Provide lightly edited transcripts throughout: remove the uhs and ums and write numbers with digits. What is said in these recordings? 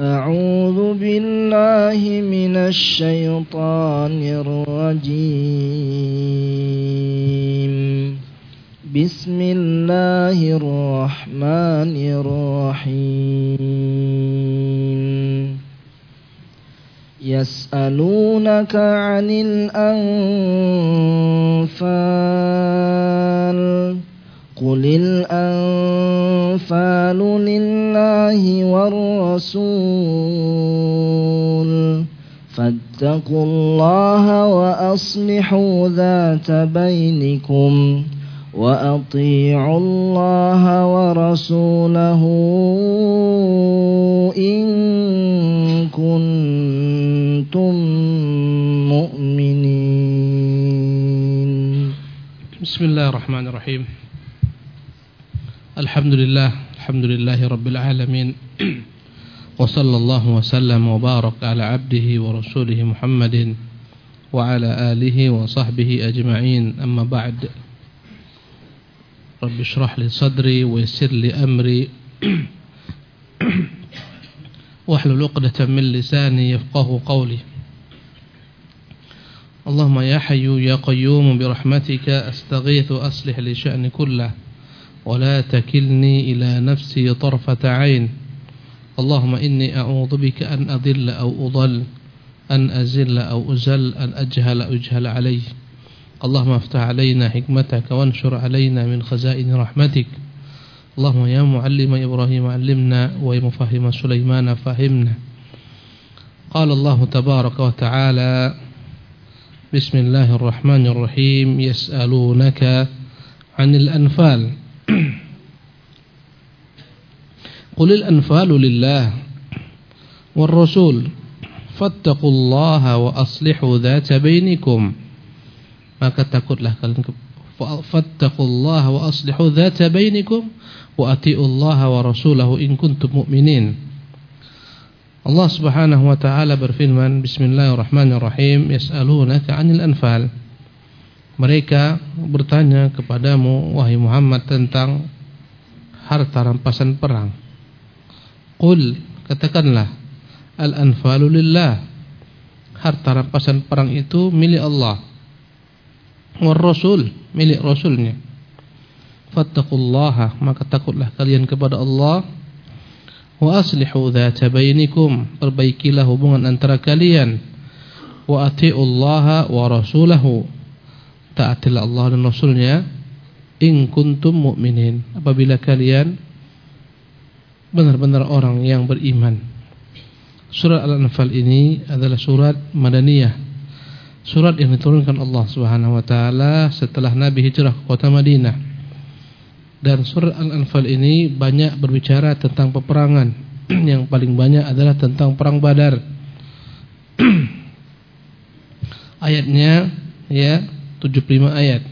أعوذ بالله من الشيطان الرجيم بسم الله الرحمن الرحيم يسألونك عن الأنفال قل الأنفال لله والرسول فاتقوا الله وأصلحوا ذات بينكم وأطيعوا الله ورسوله إن كنتم مؤمنين. بسم الله الرحمن الرحيم. الحمد لله رب العالمين وصلى الله وسلم وبارك على عبده ورسوله محمد وعلى آله وصحبه أجمعين. أما بعد، رب اشرح لي صدري ويسر لي أمري واحلل عقدة من لساني يفقه قولي. اللهم يا حي يا قيوم برحمتك أستغيث أصلح لي شأني كله ولا تكلني إلى نفسي طرفة عين. اللهم إني أعوذ بك أن أضل أو أضل، أن أزل أو أزل، أن أجهل أو يجهل علي. اللهم افتح علينا حكمتك وانشر علينا من خزائن رحمتك. اللهم يا معلم إبراهيم علمنا ويا مفهم سليمان فهمنا. قال الله تبارك وتعالى بسم الله الرحمن الرحيم يسألونك عن الأنفال قل الأنفال لله والرسول فاتقوا الله وأصلحوا ذات بينكم. Maka takutlah kalian fattaqullaha wa aslihu dzata bainikum wa atiullaha wa rasulahu in kuntum mu'minin. Allah Subhanahu wa taala berfirman, bismillahirrahmanirrahim, yas'alunaka 'anil anfal. Mereka bertanya kepadamu wahai Muhammad tentang harta rampasan perang. Qul, katakanlah, al-anfalu lillah. Harta rampasan perang itu milik Allah. War Rasul, milik Rasulnya. Fattaqullaha, maka takutlah kalian kepada Allah. Wa aslihu dzata bainikum, perbaikilah hubungan antara kalian. Wa atiullaha wa rasulahu, taatilah Allah dan Rasulnya. In kuntum mu'minin, apabila kalian benar-benar orang yang beriman. Surat Al-Anfal ini adalah surat Madaniyah, surat yang diturunkan Allah Subhanahu wa taala setelah Nabi hijrah ke kota Madinah. Dan surat Al-Anfal ini banyak berbicara tentang peperangan. Yang paling banyak adalah tentang perang Badar. Ayatnya ya 75 ayat.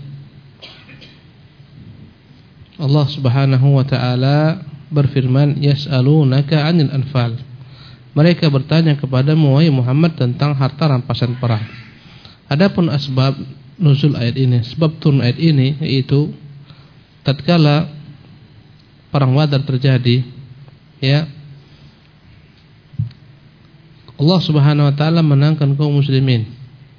Allah Subhanahu wa taala berfirman, yas'alunaka 'anil anfal. Mereka bertanya kepadamu wahai Muhammad tentang harta rampasan perang. Adapun asbab nuzul ayat ini, sebab turun ayat ini, yaitu tatkala perang Badar terjadi, ya, Allah Subhanahu wa taala menangkan kaum muslimin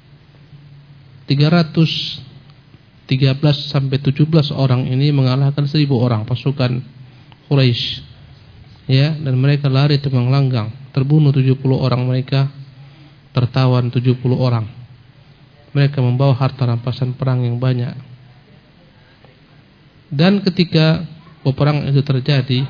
313 sampai 17 orang ini mengalahkan 1000 orang pasukan Quraisy, ya, dan mereka lari terbang langgang, terbunuh 70 orang mereka, tertawan 70 orang. Mereka membawa harta rampasan perang yang banyak. Dan ketika peperangan itu terjadi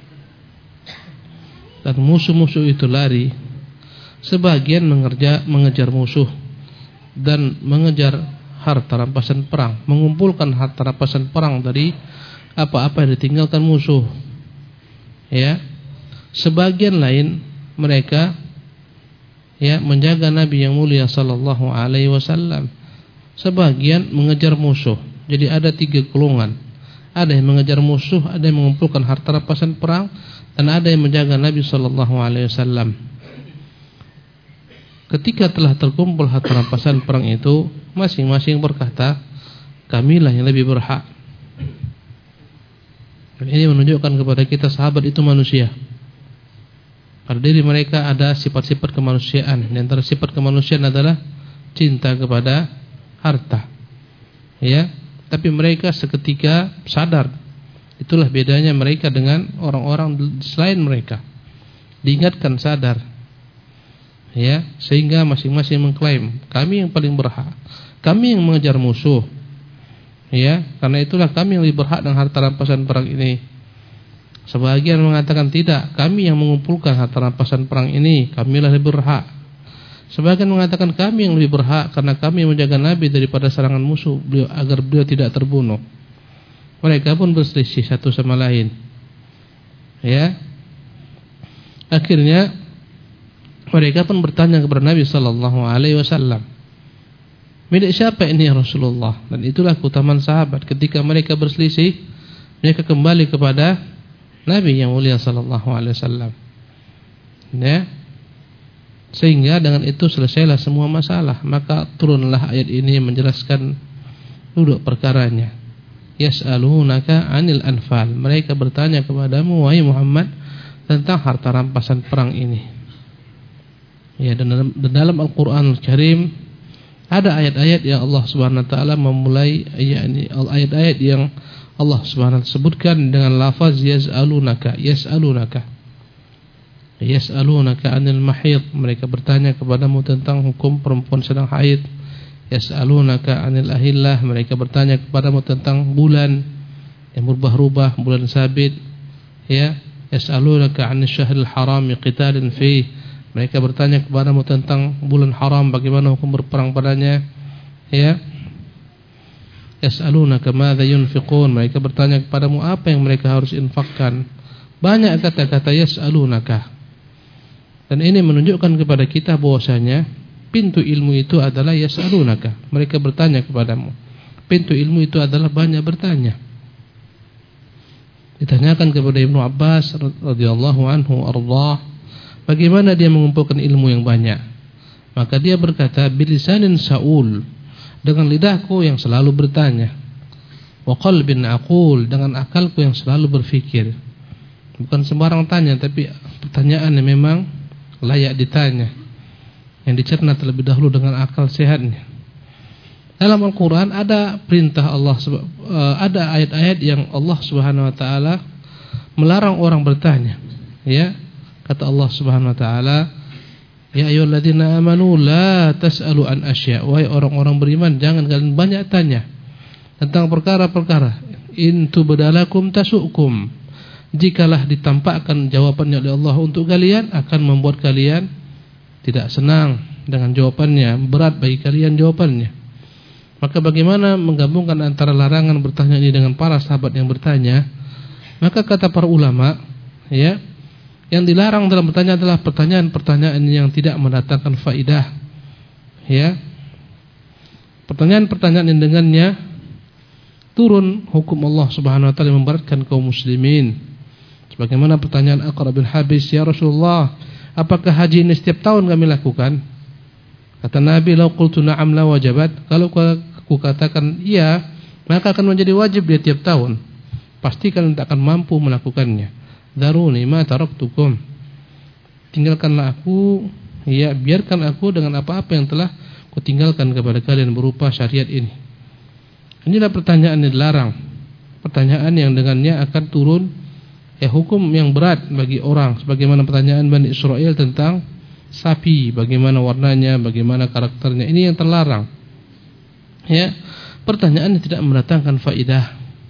dan musuh-musuh itu lari, sebagian mengejar musuh dan mengejar harta rampasan perang, mengumpulkan harta rampasan perang dari apa-apa yang ditinggalkan musuh. Ya, sebagian lain mereka ya menjaga Nabi yang mulia sallallahu alaihi wasallam. Sebagian mengejar musuh. Jadi ada 3 golongan. Ada yang mengejar musuh, ada yang mengumpulkan harta rampasan perang, dan ada yang menjaga Nabi sallallahu alaihi wasallam. Ketika telah terkumpul harta rampasan perang itu, masing-masing berkata, kamilah yang lebih berhak. Dan ini menunjukkan kepada kita sahabat itu manusia. Pada diri mereka ada sifat-sifat kemanusiaan. Di antara sifat kemanusiaan adalah cinta kepada harta. Ya, tapi mereka seketika sadar. Itulah bedanya mereka dengan orang-orang selain mereka. Diingatkan sadar. Ya, sehingga masing-masing mengklaim, kami yang paling berhak. Kami yang mengejar musuh. Ya, karena itulah kami yang lebih berhak dengan harta rampasan perang ini. Sebagian mengatakan tidak, kami yang mengumpulkan harta rampasan perang ini, kamilah lebih berhak. Sebagian mengatakan kami yang lebih berhak karena kami menjaga Nabi daripada serangan musuh agar beliau tidak terbunuh. Mereka pun berselisih satu sama lain. Ya. Akhirnya mereka pun bertanya kepada Nabi sallallahu alaihi wasallam, "Milik siapa ini ya Rasulullah?" Dan itulah keutamaan sahabat, ketika mereka berselisih, mereka kembali kepada Nabi yang mulia sallallahu alaihi wasallam. Ya. Sehingga dengan itu selesailah semua masalah. Maka turunlah ayat ini menjelaskan duduk perkaranya. Yas'alunaka 'anil anfal. Mereka bertanya kepadamu wahai Muhammad tentang harta rampasan perang ini. Ya, dan dalam Al-Qur'anul Karim ada ayat-ayat yang Allah Subhanahu wa taala memulai ayat-ayat yang Allah Subhanahu wa taala sebutkan dengan lafaz yas'alunaka. Yas'alunaka 'anil mahid. Mereka bertanya kepadamu tentang hukum perempuan sedang haid. Yas'alunaka 'anil ahillah. Mereka bertanya kepadamu tentang bulan yang berubah-ubah, bulan sabit. Ya, yas'alunaka 'anil syahril haram qitalin fi. Mereka bertanya kepadamu tentang bulan haram, bagaimana hukum berperang padanya. Ya. Yas'alunaka madza yunfiqun. Mereka bertanya kepadamu apa yang mereka harus infakkan. Banyak kata-kata yas'alunaka. Dan ini menunjukkan kepada kita bahwasanya pintu ilmu itu adalah yas'alunaka. Mereka bertanya kepadamu. Pintu ilmu itu adalah banyak bertanya. Ditanyakan kepada Ibnu Abbas radhiyallahu anhu ardhah, bagaimana dia mengumpulkan ilmu yang banyak? Maka dia berkata, bilisanin saul, dengan lidahku yang selalu bertanya, wa qalbin aqul, dengan akalku yang selalu berfikir. Bukan sembarang tanya, tapi pertanyaan yang memang layak ditanya, yang dicerna terlebih dahulu dengan akal sehatnya. Dalam Al-Quran ada perintah Allah, ada ayat-ayat yang Allah Subhanahu wa taala melarang orang bertanya. Ya, kata Allah Subhanahu wa taala, ya ayyuhalladzina amanu la tas'alu an asya'. Wahai orang-orang beriman, jangan kalian banyak tanya tentang perkara-perkara. In tubdalakum tasukum. Jikalah ditampakkan jawabannya oleh Allah untuk kalian, akan membuat kalian tidak senang dengan jawabannya, berat bagi kalian jawabannya. Maka bagaimana menggabungkan antara larangan bertanya ini dengan para sahabat yang bertanya? Maka kata para ulama, ya, yang dilarang dalam bertanya adalah pertanyaan-pertanyaan yang tidak mendatangkan faidah. Ya. Pertanyaan-pertanyaan yang dengannya turun hukum Allah Subhanahu wa taala yang memberatkan kaum muslimin. Sebagaimana pertanyaan Aqra bin Habis, ya Rasulullah, apakah haji ini setiap tahun kami lakukan? Kata Nabi, "Lau qultu na'am la wajabat." Kalau aku katakan iya, maka akan menjadi wajib dia tiap tahun. Pasti kalian tak akan mampu melakukannya. Daruni ma taraktukum. Tinggalkanlah aku, ya, biarkan aku dengan apa-apa yang telah kutinggalkan kepada kalian berupa syariat ini. Inilah pertanyaan yang dilarang. Pertanyaan yang dengannya akan turun hukum yang berat bagi orang, sebagaimana pertanyaan Bani Israel tentang sapi, bagaimana warnanya, bagaimana karakternya. Ini yang terlarang. Ya, pertanyaan yang tidak mendatangkan faidah.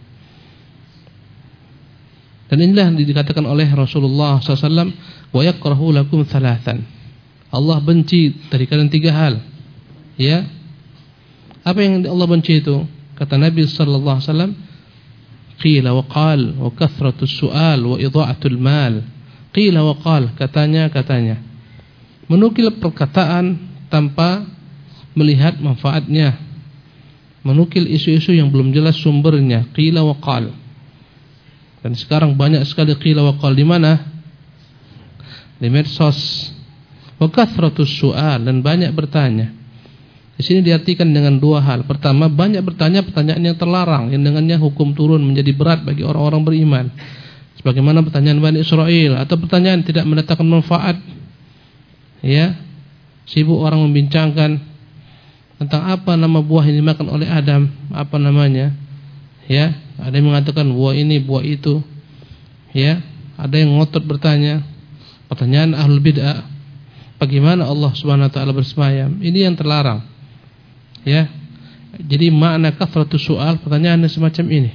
Dan inilah yang dikatakan oleh Rasulullah SAW, wa yakrahu lakum thalathan. Allah benci dari kalian 3 hal. Ya. Apa yang Allah benci itu? Kata Nabi sallallahu alaihi wasallam, qila wa qal wa kathratus su'al wa idha'atul mal. Qila wa qal, katanya. Menukil perkataan tanpa melihat manfaatnya. Menukil isu-isu yang belum jelas sumbernya. Qila wa qal. Dan sekarang banyak sekali qila wa qal di mana? Di medsos. Wa kathratus su'al, dan banyak bertanya. Di sini diartikan dengan 2 hal. Pertama, banyak bertanya pertanyaan yang terlarang, yang dengannya hukum turun menjadi berat bagi orang-orang beriman. Sebagaimana pertanyaan Bani Israel atau pertanyaan tidak mendatangkan manfaat. Ya, sibuk orang membincangkan tentang apa nama buah yang dimakan oleh Adam, apa namanya. Ya, ada yang mengatakan buah ini, buah itu. Ya, ada yang ngotot bertanya. Pertanyaan ahlul bid'ah, bagaimana Allah Subhanahu wa taala bersemayam? Ini yang terlarang. Ya. Jadi makna kathratus soal, pertanyaannya semacam ini.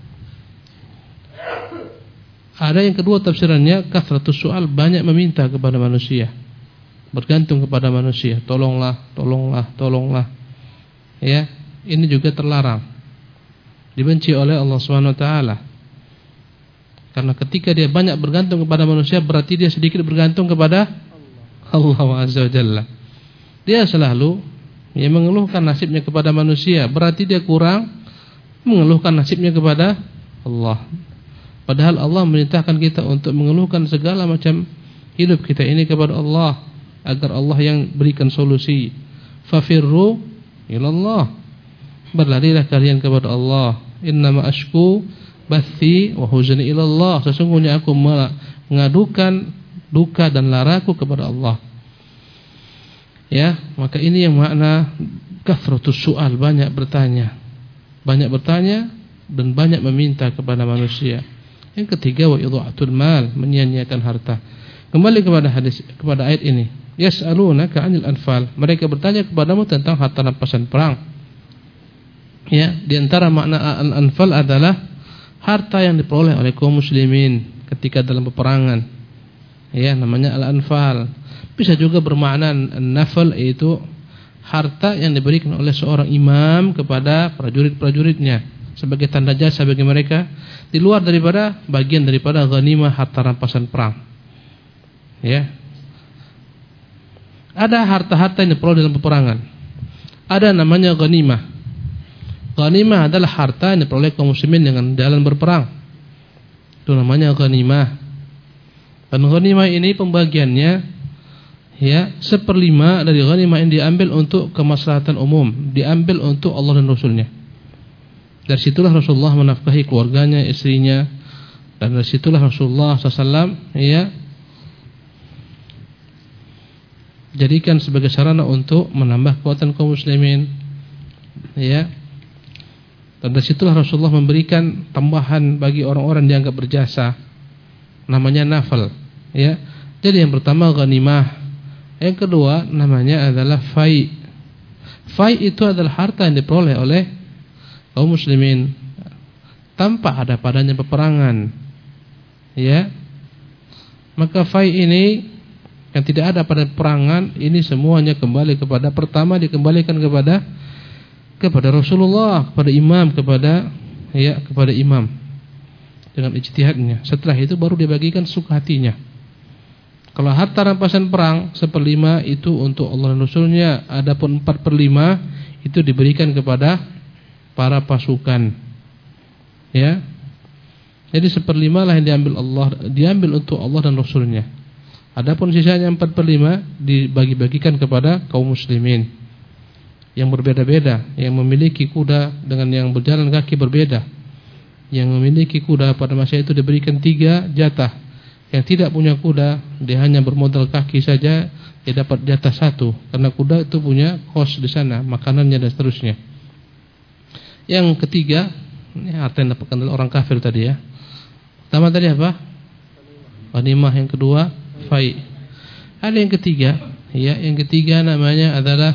Ada yang kedua tafsirannya, kathratus soal, banyak meminta kepada manusia, bergantung kepada manusia, tolonglah, tolonglah, tolonglah. Ya, ini juga terlarang, dibenci oleh Allah Subhanahu wa taala. Karena ketika dia banyak bergantung kepada manusia, berarti dia sedikit bergantung kepada Allah Azza wa Jalla. Dia selalu mengeluhkan nasibnya kepada manusia, berarti dia kurang mengeluhkan nasibnya kepada Allah. Padahal Allah memerintahkan kita untuk mengeluhkan segala macam hidup kita ini kepada Allah, agar Allah yang berikan solusi. Fafirru ilallah, berlarilah kalian kepada Allah. Innama ashku bathi wa huzni ilallah, sesungguhnya aku mengadukan duka dan laraku kepada Allah. Ya, maka ini yang makna kathratus su'al, banyak bertanya dan banyak meminta kepada manusia. Yang ketiga, wa idha'atul mal, menyia-nyiakan harta. Kembali kepada hadis, kepada ayat ini. Yas'alunaka 'anil anfal, mereka bertanya kepadamu tentang harta rampasan perang. Ya, di antara makna al-anfal adalah harta yang diperoleh oleh kaum muslimin ketika dalam peperangan. Ya, namanya al-anfal. Bisa juga bermakna an-nafal, yaitu harta yang diberikan oleh seorang imam kepada prajurit-prajuritnya sebagai tanda jasa bagi mereka, di luar daripada bagian daripada ghanimah, harta rampasan perang. Ya. Ada harta-harta yang diperoleh dalam peperangan. Ada namanya ghanimah. Ghanimah adalah harta yang diperoleh kaum muslimin dengan jalan berperang. Itu namanya ghanimah. Dan ghanimah ini pembagiannya, ya, 1/5 dari ghanimah yang diambil untuk kemaslahatan umum, diambil untuk Allah dan Rasulnya. Dari situlah Rasulullah menafkahi keluarganya, istrinya, dan dari situlah Rasulullah SAW, ya, jadikan sebagai sarana untuk menambah kekuatan kaum muslimin, ya. Dan dari situlah Rasulullah memberikan tambahan bagi orang-orang yang dianggap berjasa, namanya nafal, ya. Jadi yang pertama ghanimah, yang kedua namanya adalah fai. Fai itu adalah harta yang diperoleh oleh kaum muslimin tanpa ada padanya peperangan, ya. Maka fai ini yang tidak ada pada peperangan, ini semuanya kembali kepada, pertama dikembalikan kepada Rasulullah, kepada imam, kepada imam dengan ijtihadnya. Setelah itu baru dibagikan suka hatinya. Kalau harta rampasan perang 1/5 itu untuk Allah dan Rasulnya, adapun 4/5 itu diberikan kepada para pasukan, ya. Jadi 1/5 lah yang diambil untuk Allah dan Rasulnya. Adapun sisanya 4/5 dibagi-bagikan kepada kaum muslimin yang berbeda-beda, yang memiliki kuda dengan yang berjalan kaki berbeda. Yang memiliki kuda pada masa itu diberikan 3 jatah. Yang tidak punya kuda, dia hanya bermodal kaki saja, dia dapat jatah 1, karena kuda itu punya kos di sana, makanannya dan seterusnya. Yang ketiga, ini harta yang dapatkan oleh orang kafir tadi, ya. Pertama tadi apa? Ghanimah. Yang kedua fai. Ada yang ketiga, ya, yang ketiga namanya adalah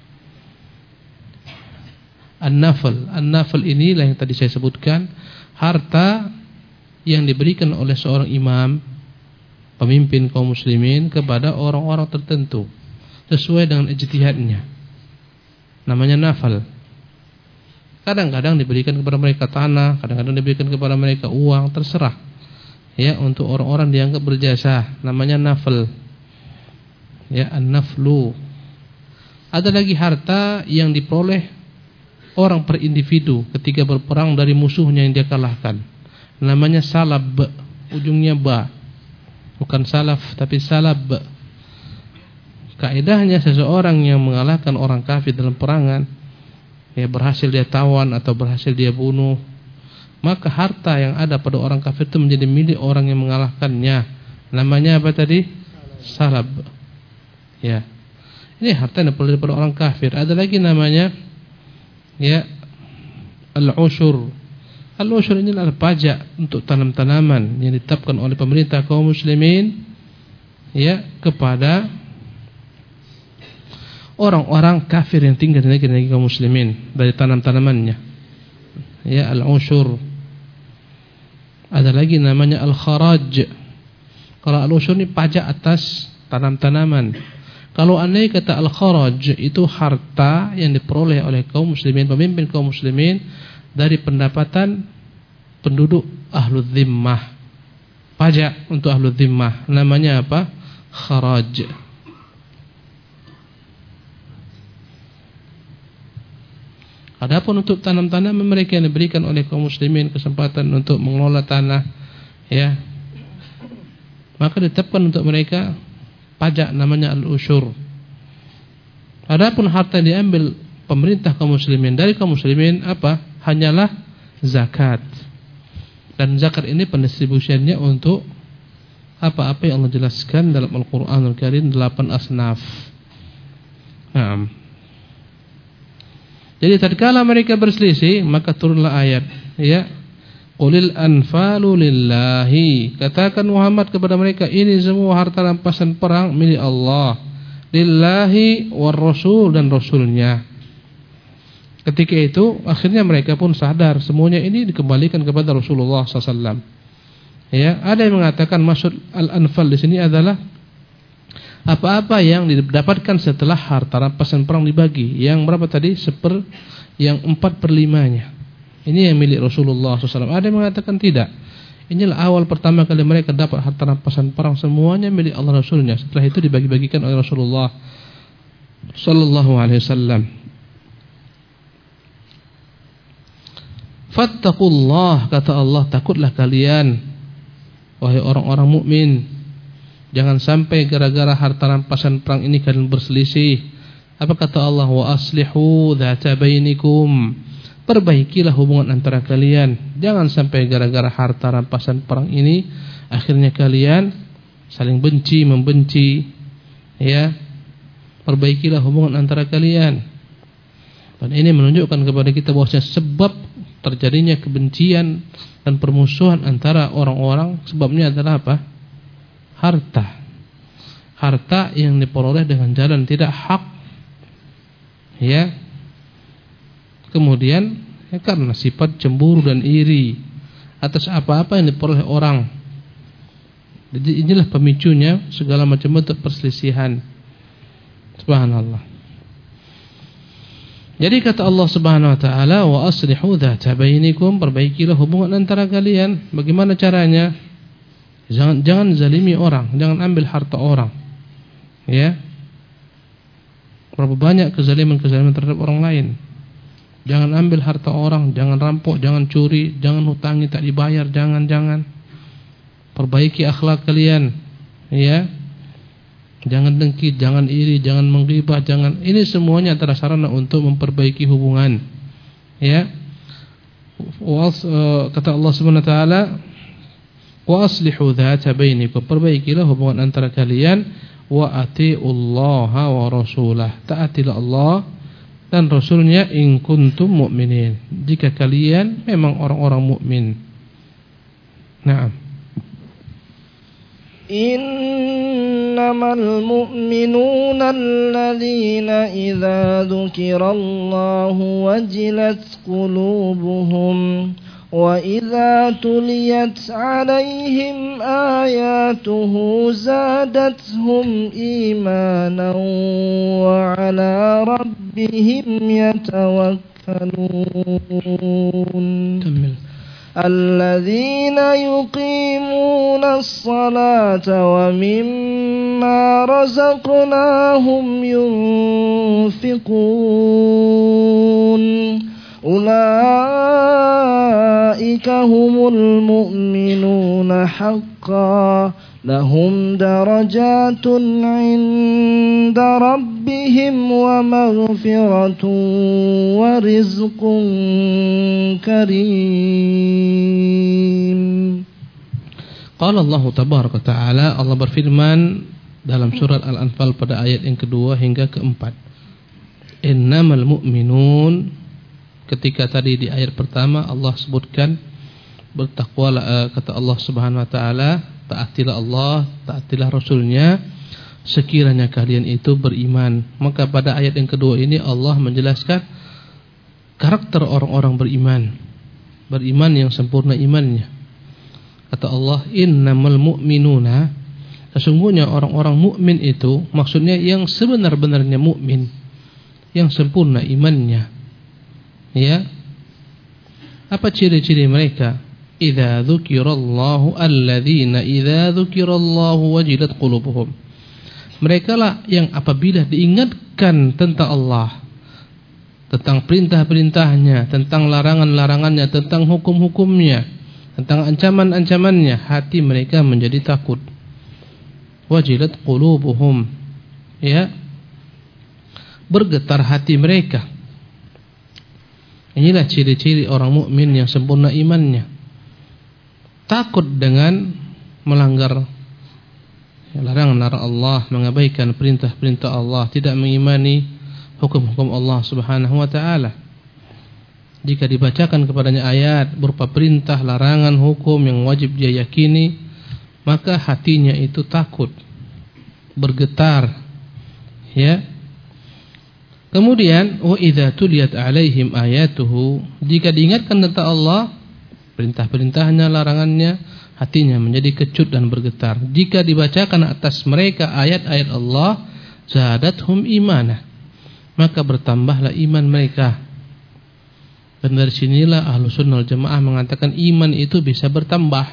an-nafal. An-nafal inilah yang tadi saya sebutkan, harta yang diberikan oleh seorang imam, pemimpin kaum muslimin, kepada orang-orang tertentu sesuai dengan ijtihadnya. Namanya nafal. Kadang-kadang diberikan kepada mereka tanah, kadang-kadang diberikan kepada mereka uang, terserah. Ya, untuk orang-orang dianggap berjasa, namanya nafal. Ya, an-naflu. Ada lagi harta yang diperoleh orang per individu ketika berperang dari musuhnya yang dia kalahkan. Namanya salab, ujungnya ba. Bukan salaf tapi salab. Kaedahnya seseorang yang mengalahkan orang kafir dalam perangan, ya, berhasil dia tawan atau berhasil dia bunuh, maka harta yang ada pada orang kafir itu menjadi milik orang yang mengalahkannya. Namanya apa tadi? Salab. Ya. Ini harta yang pada orang kafir. Ada lagi namanya ya al-usyur. Al-usyur ini adalah pajak untuk tanam-tanaman yang ditetapkan oleh pemerintah kaum muslimin ya kepada orang-orang kafir yang tinggal di negeri kaum muslimin dari tanam-tanamannya. Ya, al-usyur. Ada lagi namanya al-kharaj. Kalau al-usyur ini pajak atas tanam-tanaman. Kalau andai kata al-kharaj itu harta yang diperoleh oleh kaum muslimin, pemimpin kaum muslimin dari pendapatan penduduk ahlul zimmah. Pajak untuk ahlul zimmah. Namanya apa? Kharaj. Adapun untuk tanam-tanaman mereka yang diberikan oleh kaum muslimin kesempatan untuk mengelola tanah, ya, maka ditetapkan untuk mereka pajak namanya al-usyur. Adapun harta yang diambil pemerintah kaum muslimin dari kaum muslimin apa? Hanyalah zakat. Dan zakat ini pendistribusiannya untuk apa-apa yang Allah jelaskan dalam Al-Qur'anul Karim 8 asnaf. Naam. Jadi tatkala mereka berselisih, maka turunlah ayat, ya. Qulil anfalu lillahi. Katakan Muhammad kepada mereka, ini semua harta rampasan perang milik Allah. Lillahi war rasul, dan rasulnya. Ketika itu akhirnya mereka pun sadar semuanya ini dikembalikan kepada Rasulullah SAW. Ya, ada yang mengatakan maksud al-anfal di sini adalah apa-apa yang didapatkan setelah harta rampasan perang dibagi. Yang berapa tadi? Yang 4/5-nya. Ini yang milik Rasulullah SAW. Ada yang mengatakan tidak. Inilah awal pertama kali mereka dapat harta rampasan perang, semuanya milik Allah Rasulnya. Setelah itu dibagi-bagikan oleh Rasulullah SAW. Fattaqullah, kata Allah, takutlah kalian wahai orang-orang mukmin. Jangan sampai gara-gara harta rampasan perang ini kalian berselisih. Apa kata Allah? Wa aslihu dzata bainikum. Perbaikilah hubungan antara kalian. Jangan sampai gara-gara harta rampasan perang ini akhirnya kalian saling benci, membenci. Ya. Perbaikilah hubungan antara kalian. Dan ini menunjukkan kepada kita bahwasanya sebab terjadinya kebencian dan permusuhan antara orang-orang sebabnya adalah apa? Harta yang diperoleh dengan jalan tidak hak, ya. Kemudian ya, karena sifat cemburu dan iri atas apa-apa yang diperoleh orang. Jadi inilah pemicunya segala macam bentuk perselisihan. Subhanallah. Jadi kata Allah Subhanahu wa taala, wa aslihu dzata bainikum, perbaikilah hubungan antara kalian. Bagaimana caranya? Jangan zalimi orang, jangan ambil harta orang. Ya. Berapa banyak kezaliman-kezaliman terhadap orang lain. Jangan ambil harta orang, jangan rampok, jangan curi, jangan hutangi tak dibayar, jangan. Perbaiki akhlak kalian, ya. Jangan dengki, jangan iri, jangan menggibah, jangan. Ini semuanya adalah sarana untuk memperbaiki hubungan. Ya. Kata Allah Subhanahu wa taala, wa aslihu dzata bainikum, perbaikilah hubungan antara kalian, wa atiullaha wa rasulah, taatilah Allah dan rasulnya, in kuntum mu'minin, jika kalian memang orang-orang mukmin. Naam. Innamal mu'minuna alladzina idza dzukirallahu wajilat qulubuhum وَإِذَا تُلِيَتْ عَلَيْهِمْ آيَاتُهُ زَادَتْهُمْ إِيمَانًا وَعَلَى رَبِّهِمْ يَتَوَكَّلُونَ. الَّذِينَ يُقِيمُونَ الصَّلَاةَ وَمِمَّا رَزَقْنَاهُمْ يُنْفِقُونَ أولئك هم المؤمنون حقا lahum darajatun 'inda rabbihim wa maghfiratun wa rizqun karim. Qala Allah tabaraka ta'ala, Allah berfirman dalam surat Al-Anfal pada ayat yang kedua hingga keempat. Innamal mu'minun, ketika tadi di ayat pertama Allah sebutkan bertakwalah, kata Allah Subhanahu wa taala, taatilah Allah, taatilah Rasulnya, sekiranya kalian itu beriman. Maka pada ayat yang kedua ini Allah menjelaskan karakter orang-orang beriman yang sempurna imannya. Kata Allah, innamal mu'minuna, sesungguhnya orang-orang mukmin itu, maksudnya yang sebenar-benarnya mukmin, yang sempurna imannya. Ya. Apa ciri-ciri mereka? Idza dzukirallahu alladzina idza dzukirallahu wajilat qulubuhum. Mereka lah yang apabila diingatkan tentang Allah, tentang perintah-perintahnya, tentang larangan-larangannya, tentang hukum-hukumnya, tentang ancaman-ancamannya, hati mereka menjadi takut. Wajilat qulubuhum, ya, bergetar hati mereka. Inilah ciri-ciri orang mukmin yang sempurna imannya. Takut dengan melanggar larangan-larangan Allah, mengabaikan perintah-perintah Allah, tidak mengimani hukum-hukum Allah Subhanahu wa taala. Jika dibacakan kepadanya ayat berupa perintah, larangan, hukum yang wajib dia yakini, maka hatinya itu takut, bergetar, ya. Kemudian wa idza tuliyat alaihim ayatuhu, jika diingatkan tentang Allah, perintah-perintahnya, larangannya, hatinya menjadi kecut dan bergetar. Jika dibacakan atas mereka ayat-ayat Allah, zadathum imanah, maka bertambahlah iman mereka. Dan dari sinilah Ahlussunnah wal Jamaah mengatakan iman itu bisa bertambah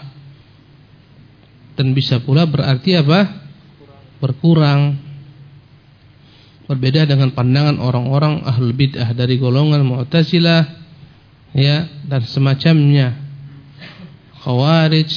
dan bisa pula berarti apa? Berkurang. Berbeda dengan pandangan orang-orang ahlul bid'ah dari golongan Mu'tazilah, ya, dan semacamnya, Khawarij,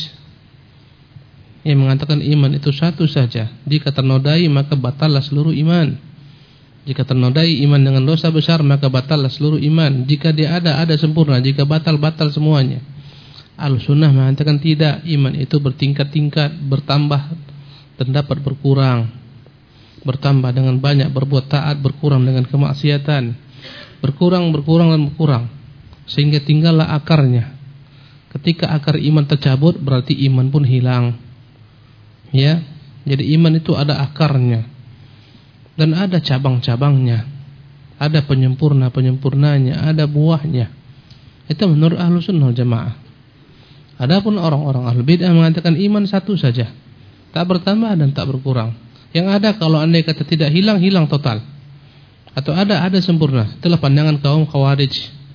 yang mengatakan iman itu satu saja. Jika ternodai maka batallah seluruh iman. Jika ternodai iman dengan dosa besar maka batallah seluruh iman. Jika dia ada sempurna. Jika batal semuanya. Ahlussunnah mengatakan tidak, iman itu bertingkat-tingkat, bertambah dan dapat berkurang. Bertambah dengan banyak berbuat taat, berkurang dengan kemaksiatan. Berkurang dan berkurang, sehingga tinggallah akarnya. Ketika akar iman tercabut berarti iman pun hilang. Ya, jadi iman itu ada akarnya dan ada cabang-cabangnya, ada penyempurnanya, ada buahnya. Itu menurut Ahlussunnah wal Jamaah. Adapun orang-orang Ahlul Bid'ah mengatakan iman satu saja, tak bertambah dan tak berkurang. Yang ada kalau andai kata tidak hilang total, atau ada sempurna. Itulah pandangan kaum Khawarij,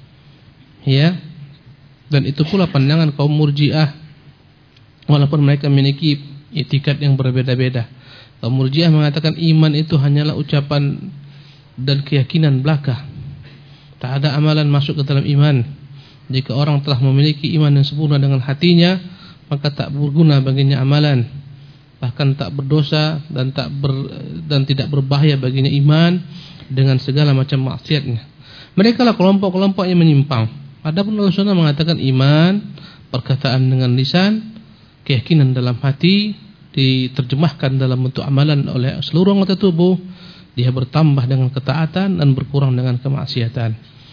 ya. Dan itu pula pandangan kaum Murji'ah, walaupun mereka memiliki itikad yang berbeda-beda. Kaum Murji'ah mengatakan iman itu hanyalah ucapan dan keyakinan belaka. Tak ada amalan masuk ke dalam iman. Jika orang telah memiliki iman yang sempurna dengan hatinya, maka tak berguna baginya amalan. Bahkan tak berdosa dan tidak berbahaya baginya iman dengan segala macam maksiatnya. Mereka lah kelompok-kelompok yang menyimpang. Adapun Ahlussunnah mengatakan iman, perkataan dengan lisan, keyakinan dalam hati, diterjemahkan dalam bentuk amalan oleh seluruh anggota tubuh. Dia bertambah dengan ketaatan dan berkurang dengan kemaksiatan.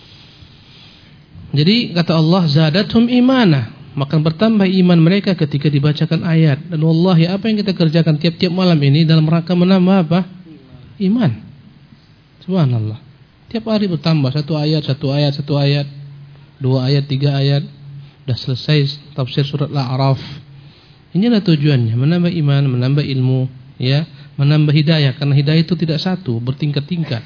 Jadi kata Allah, zadathum imanah, maka bertambah iman mereka ketika dibacakan ayat. Dan wallahi apa yang kita kerjakan tiap-tiap malam ini dalam rangka menambah apa? Iman. Subhanallah. Tiap hari bertambah satu ayat, 2 ayat, 3 ayat. Sudah selesai tafsir surat Al-A'raf. Inilah tujuannya, menambah iman, menambah ilmu, ya, menambah hidayah. Karena hidayah itu tidak satu, bertingkat-tingkat.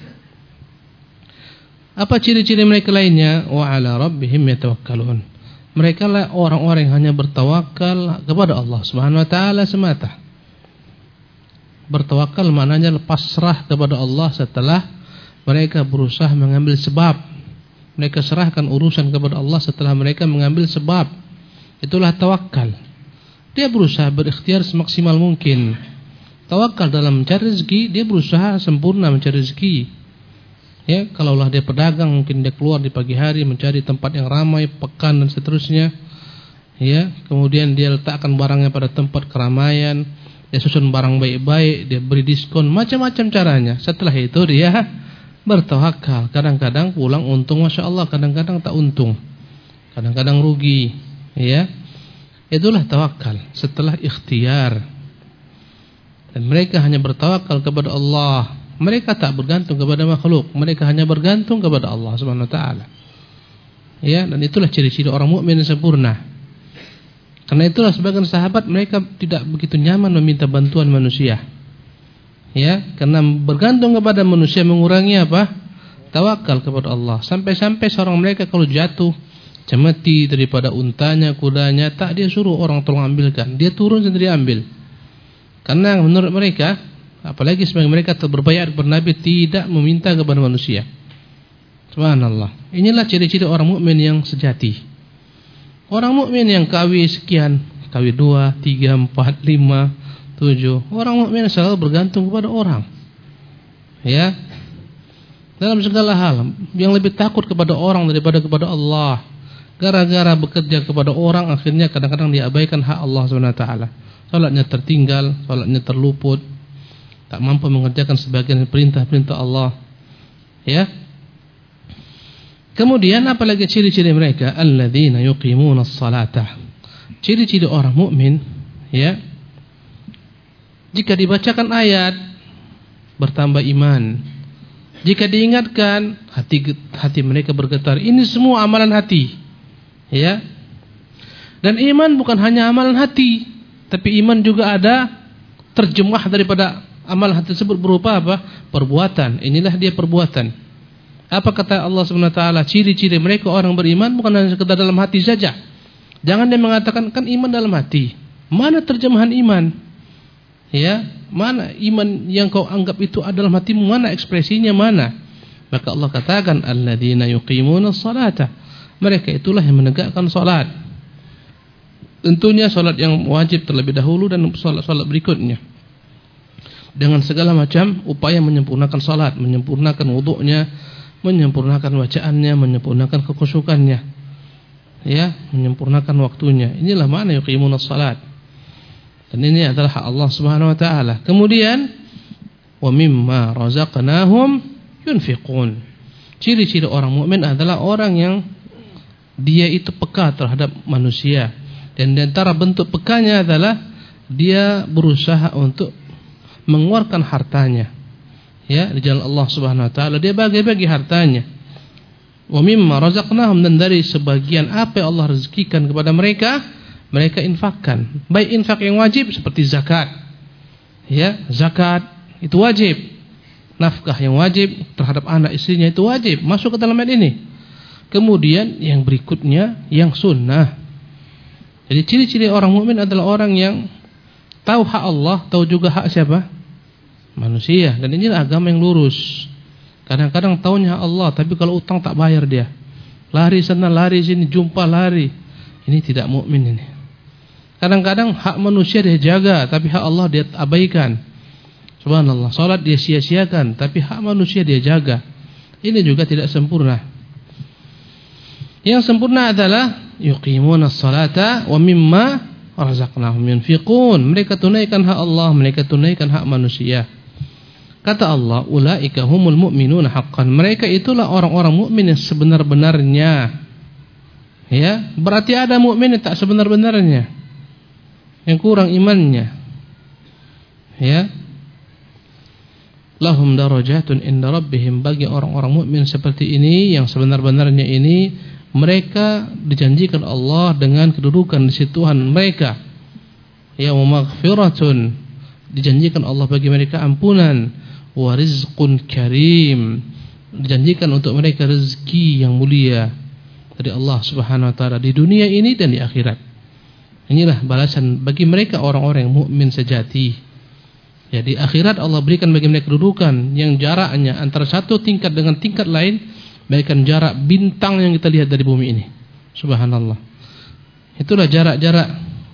Apa ciri-ciri mereka lainnya? Wa 'ala rabbihim yatawakkalun. Mereka lah orang-orang yang hanya bertawakal kepada Allah Subhanahu wa taala semata. Bertawakal maknanya pasrah kepada Allah setelah mereka berusaha mengambil sebab. Mereka serahkan urusan kepada Allah setelah mereka mengambil sebab. Itulah tawakal. dia berusaha berikhtiar semaksimal mungkin. Tawakal dalam mencari rezeki, dia berusaha sempurna mencari rezeki. Ya, kalaulah dia pedagang, mungkin dia keluar di pagi hari mencari tempat yang ramai, pekan dan seterusnya. Ya, kemudian dia letakkan barangnya pada tempat keramaian, dia susun barang baik-baik, dia beri diskon, macam-macam caranya. Setelah itu dia bertawakal. Kadang-kadang pulang untung, masya Allah, kadang-kadang tak untung, kadang-kadang rugi. Ya, itulah tawakal setelah ikhtiar. Dan mereka hanya bertawakal kepada Allah. Mereka tak bergantung kepada makhluk, mereka hanya bergantung kepada Allah Subhanahu wa taala. Ya, dan itulah ciri-ciri orang mukmin yang sempurna. Karena itulah sebagian sahabat mereka tidak begitu nyaman meminta bantuan manusia. Ya, karena bergantung kepada manusia mengurangi apa? Tawakal kepada Allah. Sampai-sampai seorang mereka kalau jatuh cemeti daripada untanya, kudanya, tak dia suruh orang tolong ambilkan, dia turun sendiri ambil. Karena menurut mereka, apalagi sebagian mereka berbayat kepada Nabi, tidak meminta kepada manusia. Subhanallah. Inilah ciri-ciri orang mukmin yang sejati. Orang mukmin yang KW sekian, KW 2, 3, 4, 5, 7. Orang mukmin selalu bergantung kepada orang. Ya. Dalam segala hal, yang lebih takut kepada orang daripada kepada Allah. Gara-gara bekerja kepada orang, akhirnya kadang-kadang diabaikan hak Allah SWT. Salatnya tertinggal, salatnya terluput, tak mampu mengerjakan sebagian perintah-perintah Allah. Ya. Kemudian apalagi ciri-ciri mereka? Alladzina yuqimunas salata. Ciri-ciri orang mukmin, ya. Jika dibacakan ayat, bertambah iman. Jika diingatkan, hati mereka bergetar. Ini semua amalan hati. Ya. Dan iman bukan hanya amalan hati, tapi iman juga ada terjemah daripada amalan hati tersebut berupa apa? Perbuatan. Inilah dia perbuatan. Apa kata Allah Subhanahu wa taala? Ciri-ciri mereka orang beriman bukan hanya sekedar dalam hati saja. Jangan dia mengatakan kan iman dalam hati. Mana terjemahan iman? Ya, mana iman yang kau anggap itu adalah hatimu? Mana ekspresinya mana? Maka Allah katakan alladzina yuqimunas salata. Mereka itulah yang menegakkan salat. Tentunya salat yang wajib terlebih dahulu dan salat-salat berikutnya. Dengan segala macam upaya menyempurnakan salat, menyempurnakan wudunya, menyempurnakan bacaannya, menyempurnakan kekhusyukannya. Ya, menyempurnakan waktunya. Inilah makna yuqimunas salat. Dan ini adalah hak Allah Subhanahu wa taala. Kemudian wa mimma razaqnahum yunfiqun. Ciri-ciri orang mukmin adalah orang yang dia itu peka terhadap manusia. Dan di antara bentuk pekanya adalah dia berusaha untuk mengeluarkan hartanya. Ya, di jalan Allah Subhanahu wa taala dia bagi-bagi hartanya. Wa mimma razaqnahum, dan dari sebagian apa yang Allah rezekikan kepada mereka, mereka infakkan. Baik infak yang wajib seperti zakat. Ya, zakat itu wajib. Nafkah yang wajib terhadap anak istrinya itu wajib, masuk ke dalam ayat ini. Kemudian yang berikutnya yang sunnah. Jadi ciri-ciri orang mukmin adalah orang yang tahu hak Allah, tahu juga hak siapa? Manusia. Dan inilah agama yang lurus. Kadang-kadang tahunya hak Allah, tapi kalau utang tak bayar dia. Lari sana, lari sini, jumpa lari. Ini tidak mukmin ini. Kadang-kadang hak manusia dia jaga, tapi hak Allah dia abaikan. Subhanallah, salat dia sia-siakan, tapi hak manusia dia jaga. Ini juga tidak sempurna. Yang sempurna adalah yuqimunas salata wa mimma razaqnahum yunfiqun. Mereka tunaikan hak Allah, mereka tunaikan hak manusia. Kata Allah, ulaika humul mu'minuna haqqan. Mereka itulah orang-orang mukmin yang sebenar-benarnya. Ya, berarti ada mukmin yang tak sebenar-benarnya, yang kurang imannya. Ya. Lahum darajatun inda rabbihim, bagi orang-orang mukmin seperti ini yang sebenar-benarnya ini, mereka dijanjikan Allah dengan kedudukan di sisi Tuhan mereka. Ya, wa maghfiratun, dijanjikan Allah bagi mereka ampunan, wa rizqun karim, dijanjikan untuk mereka rezeki yang mulia dari Allah Subhanahu wa taala di dunia ini dan di akhirat. Inilah balasan bagi mereka orang-orang yang mukmin sejati. Ya, di akhirat Allah berikan bagi mereka kedudukan yang jaraknya antara satu tingkat dengan tingkat lain bagaikan jarak bintang yang kita lihat dari bumi ini. Subhanallah. Itulah jarak-jarak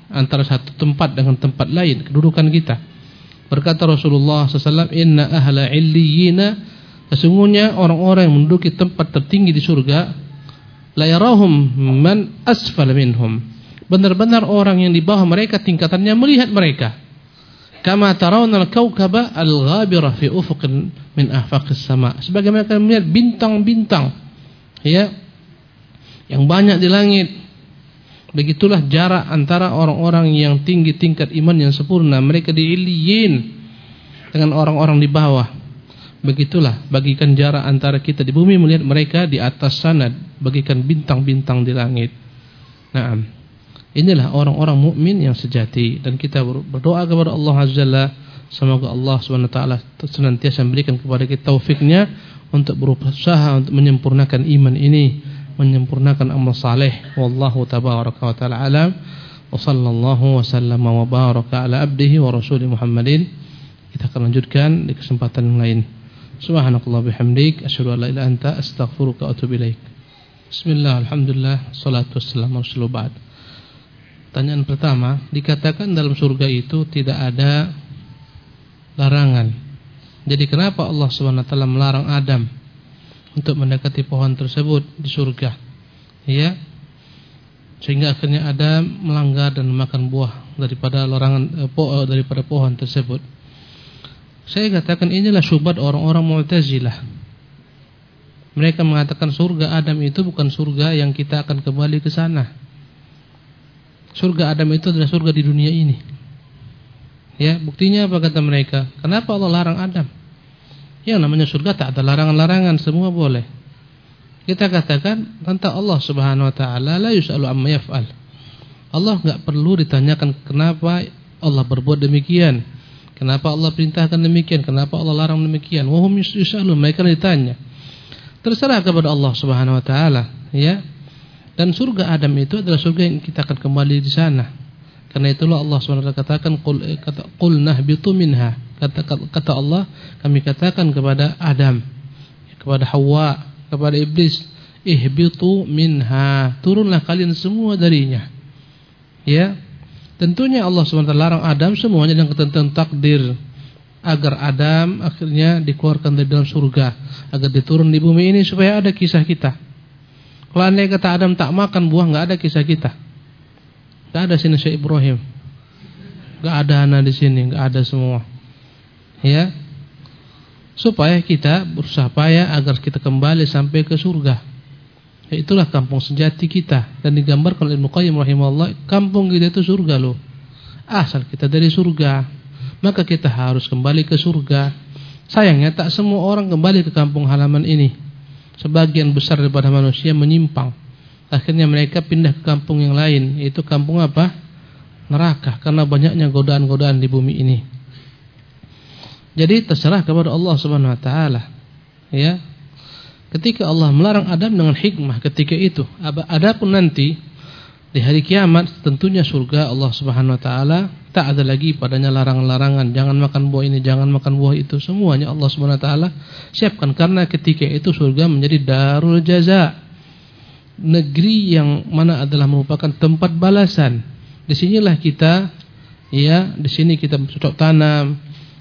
antara satu tempat dengan tempat lain, kedudukan kita. Berkata Rasulullah SAW, inna ahla illiyina, sesungguhnya orang-orang yang menduduki tempat tertinggi di surga, la yarahum man asfala minhum, benar-benar orang yang di bawah mereka tingkatannya melihat mereka. Kama tarawna al-kawkaba al-ghabira fi ufuqin min afaqis sama, sebagaimana mereka melihat bintang-bintang ya yang banyak di langit. Begitulah jarak antara orang-orang yang tinggi tingkat iman yang sempurna, mereka di illiyin, dengan orang-orang di bawah. Begitulah bagikan jarak antara kita di bumi melihat mereka di atas sana, bagikan bintang-bintang di langit. Nah, inilah orang-orang mukmin yang sejati, dan kita berdoa kepada Allah Azza wa Jalla, semoga Allah Subhanahu wa taala senantiasa memberikan kepada kita taufiknya untuk berusaha untuk menyempurnakan iman ini, menyempurnakan amal saleh. Wallahu tabaraka wa taala alam, wa sallallahu wa sallama wa baraka ala abdihi wa rasulih Muhammadin. Kita akan lanjutkan di kesempatan yang lain. Subhanakallah bihamdik, asyhadu an la ilaha illa anta, astaghfiruka wa atubu ilaik. Bismillah, alhamdulillah, salatu wassalamu ala rasulillah ba'd. Pertanyaan pertama, dikatakan dalam surga itu tidak ada larangan. Jadi kenapa Allah Subhanahu wa taala melarang Adam untuk mendekati pohon tersebut di surga? Ya. Sehingga akhirnya Adam melanggar dan memakan buah daripada daripada pohon tersebut. Saya katakan inilah syubhat orang-orang Mu'tazilah. Mereka mengatakan surga Adam itu bukan surga yang kita akan kembali ke sana. Surga Adam itu adalah surga di dunia ini. Ya, buktinya apa kata mereka? Kenapa Allah larang Adam? Yang namanya surga tak ada larangan-larangan, semua boleh. Kita katakan tentang Allah Subhanahu wa taala, la yus'alu amma yaf'al. Allah enggak perlu ditanyakan kenapa Allah berbuat demikian, kenapa Allah perintahkan demikian, kenapa Allah larang demikian. Wa hum yus'alu, mereka ditanya. Terserah kepada Allah Subhanahu wa taala, ya. Dan surga Adam itu adalah surga yang kita akan kembali di sana. Karena itulah Allah SWT katakan qul nahbitu minha. Kata Allah, kami katakan kepada Adam, kepada Hawa, kepada iblis, ihbitu minha, turunlah kalian semua darinya. Ya. Tentunya Allah SWT larang Adam semuanya dengan ketentuan takdir, agar Adam akhirnya dikeluarkan dari dalam surga, agar diturun di bumi ini supaya ada kisah kita. Kalau andai kata Adam tak makan buah, enggak ada kisah kita. Enggak ada sini Syekh Ibrahim. Enggak ada anak di sini, enggak ada semua. Ya. Supaya kita berusaha payah agar kita kembali sampai ke surga. Itulah kampung sejati kita, dan digambarkan oleh Ibnu Qayyim rahimahullah, kampung kita itu surga loh. Asal kita dari surga, maka kita harus kembali ke surga. Sayangnya tak semua orang kembali ke kampung halaman ini. Sebagian besar daripada manusia menyimpang. Akhirnya mereka pindah ke kampung yang lain, yaitu kampung apa? Neraka, karena banyaknya godaan-godaan di bumi ini. Jadi terserah kepada Allah Subhanahu wa taala. Ya. Ketika Allah melarang Adam dengan hikmah ketika itu. Adapun nanti di hari kiamat tentunya surga Allah Subhanahu wa taala tak ada lagi padanya larangan-larangan, jangan makan buah ini, jangan makan buah itu. Semuanya Allah Subhanahu wa taala siapkan, karena ketika itu surga menjadi darul jaza, negeri yang mana adalah merupakan tempat balasan. Di sinilah kita, ya, di sini kita bercocok tanam,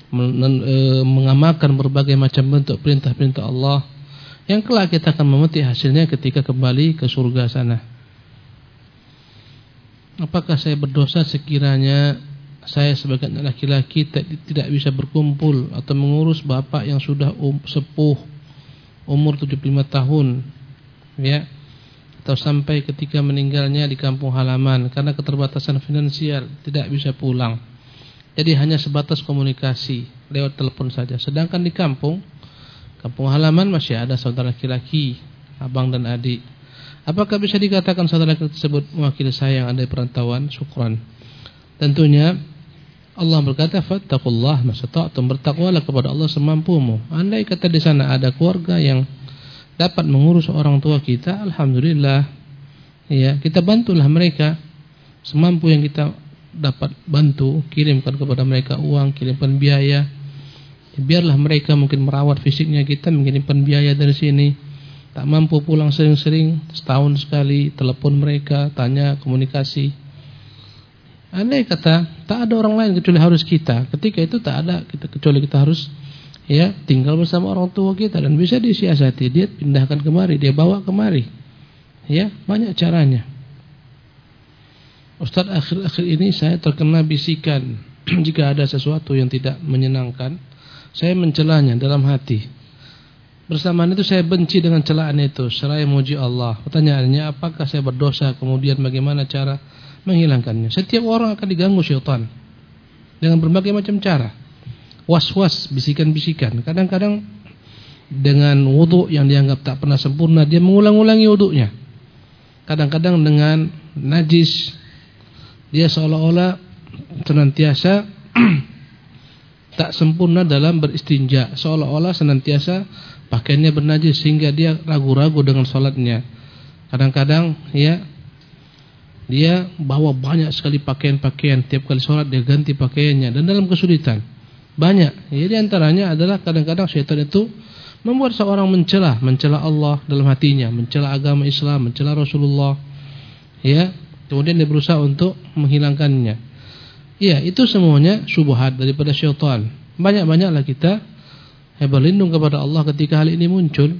mengamalkan berbagai macam bentuk perintah-perintah Allah, yang kelak kita akan memetik hasilnya ketika kembali ke surga sana. Apakah saya berdosa sekiranya saya sebagai laki-laki tidak bisa berkumpul atau mengurus bapak yang sudah sepuh, umur 75 tahun, ya, atau sampai ketika meninggalnya di kampung halaman karena keterbatasan finansial, tidak bisa pulang. Jadi hanya sebatas komunikasi lewat telepon saja. Sedangkan di kampung halaman masih ada saudara laki-laki, abang dan adik. Apakah bisa dikatakan saudara laki-laki tersebut mewakili saya yang ada di perantauan? Syukran. Tentunya Allah berkata, fattaqullah masata'tum, bertakwalah kepada Allah semampumu. Andai kata di sana ada keluarga yang dapat mengurus orang tua kita, alhamdulillah, ya, kita bantulah mereka semampu yang kita dapat bantu, kirimkan kepada mereka uang, kirimkan biaya. Biarlah mereka mungkin merawat fisiknya, kita mengirimkan biaya dari sini. Tak mampu pulang sering-sering, setahun sekali telepon mereka, tanya, komunikasi. Andai kata tak ada orang lain kecuali harus kita, ketika itu tak ada kita kecuali kita harus tinggal bersama orang tua kita, dan bisa disiasati, dia pindahkan kemari, dia bawa kemari. Banyak caranya. Ustaz, akhir-akhir ini saya terkena bisikan. Jika ada sesuatu yang tidak menyenangkan, saya mencelanya dalam hati. Bersamaan itu saya benci dengan celaan itu, seraya memuji Allah. Pertanyaannya, apakah saya berdosa? Kemudian bagaimana cara menghilangkannya? Setiap orang akan diganggu syaitan dengan berbagai macam cara. Was-was, bisikan-bisikan. Kadang-kadang dengan wudu yang dianggap tak pernah sempurna, dia mengulang-ulangi wudunya. Kadang-kadang dengan najis, dia seolah-olah senantiasa tak sempurna dalam beristinja, seolah-olah senantiasa pakaiannya bernajis sehingga dia ragu-ragu dengan sholatnya. Kadang-kadang dia bawa banyak sekali pakaian-pakaian, tiap kali sholat dia ganti pakaiannya, dan dalam kesulitan banyak. Di antaranya adalah kadang-kadang syaitan itu membuat seorang mencela Allah dalam hatinya, mencela agama Islam, mencela Rasulullah. Kemudian dia berusaha untuk menghilangkannya. Itu semuanya syubhat daripada syaitan. Banyak-banyaklah kita berlindung kepada Allah ketika hal ini muncul.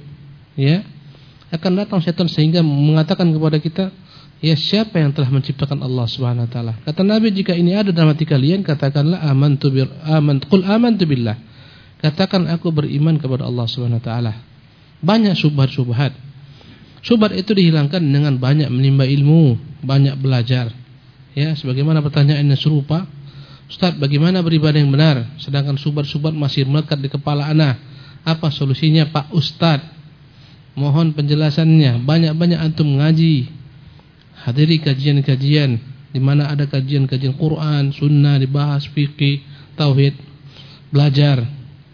Akan datang syaitan sehingga mengatakan kepada kita, siapa yang telah menciptakan Allah Subhanahu wa taala? Kata Nabi, jika ini ada dalam hati kalian, katakanlah qul amantu billah. Katakan aku beriman kepada Allah Subhanahu wa taala. Banyak syubhat-syubhat. Syubhat itu dihilangkan dengan banyak menimba ilmu, banyak belajar. Sebagaimana pertanyaannya serupa, Ustaz, bagaimana beribadah yang benar? Sedangkan syubhat-syubhat masih melekat di kepala ana. Apa solusinya, Pak Ustaz? Mohon penjelasannya. Banyak-banyak antum ngaji, hadiri kajian-kajian di mana ada kajian-kajian Quran, sunnah dibahas, fikih, tauhid, belajar.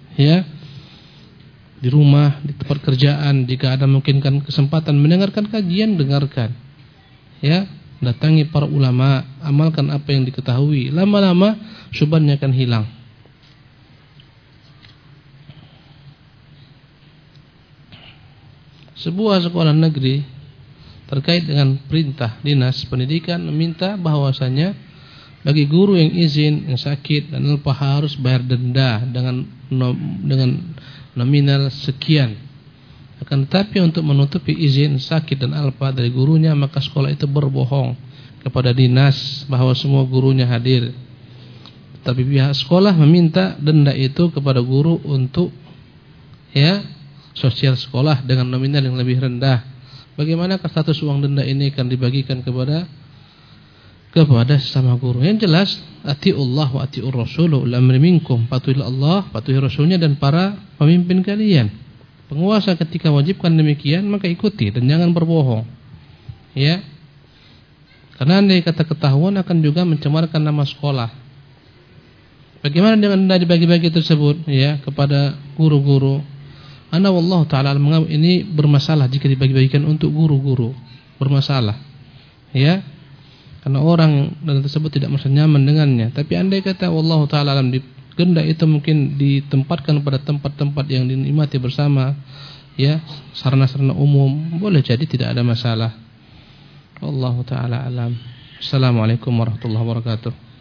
Di rumah, di tempat kerjaan, jika ada memungkinkan kesempatan mendengarkan kajian, dengarkan. Datangi para ulama, amalkan apa yang diketahui. Lama-lama syubhatnya akan hilang. Sebuah sekolah negeri terkait dengan perintah dinas pendidikan meminta bahwasanya bagi guru yang izin, yang sakit dan lupa harus bayar denda dengan nominal sekian. Akan tetapi untuk menutupi izin sakit dan alpa dari gurunya, maka sekolah itu berbohong kepada dinas bahwa semua gurunya hadir. Tapi pihak sekolah meminta denda itu kepada guru untuk sosial sekolah dengan nominal yang lebih rendah. Bagaimanakah status uang denda ini akan dibagikan kepada sesama guru? Yang jelas, atiullah wa atiur rasul ul amri minkum. Patuhilah Allah, patuhi Rasulnya dan para pemimpin kalian. Penguasa ketika wajibkan demikian, maka ikuti dan jangan berbohong. Karena andai kata ketahuan akan juga mencemarkan nama sekolah. Bagaimana dengan denda dibagi-bagi tersebut kepada guru-guru? Ana wallahu taala menganggap ini bermasalah jika dibagi-bagikan untuk guru-guru. Bermasalah. Karena orang tersebut tidak merasa nyaman dengannya. Tapi andai kata wallahu taala alam, denda itu mungkin ditempatkan pada tempat-tempat yang dinikmati bersama, sarana-sarana umum, boleh jadi tidak ada masalah. Wallahu taala alam. Assalamualaikum warahmatullahi wabarakatuh.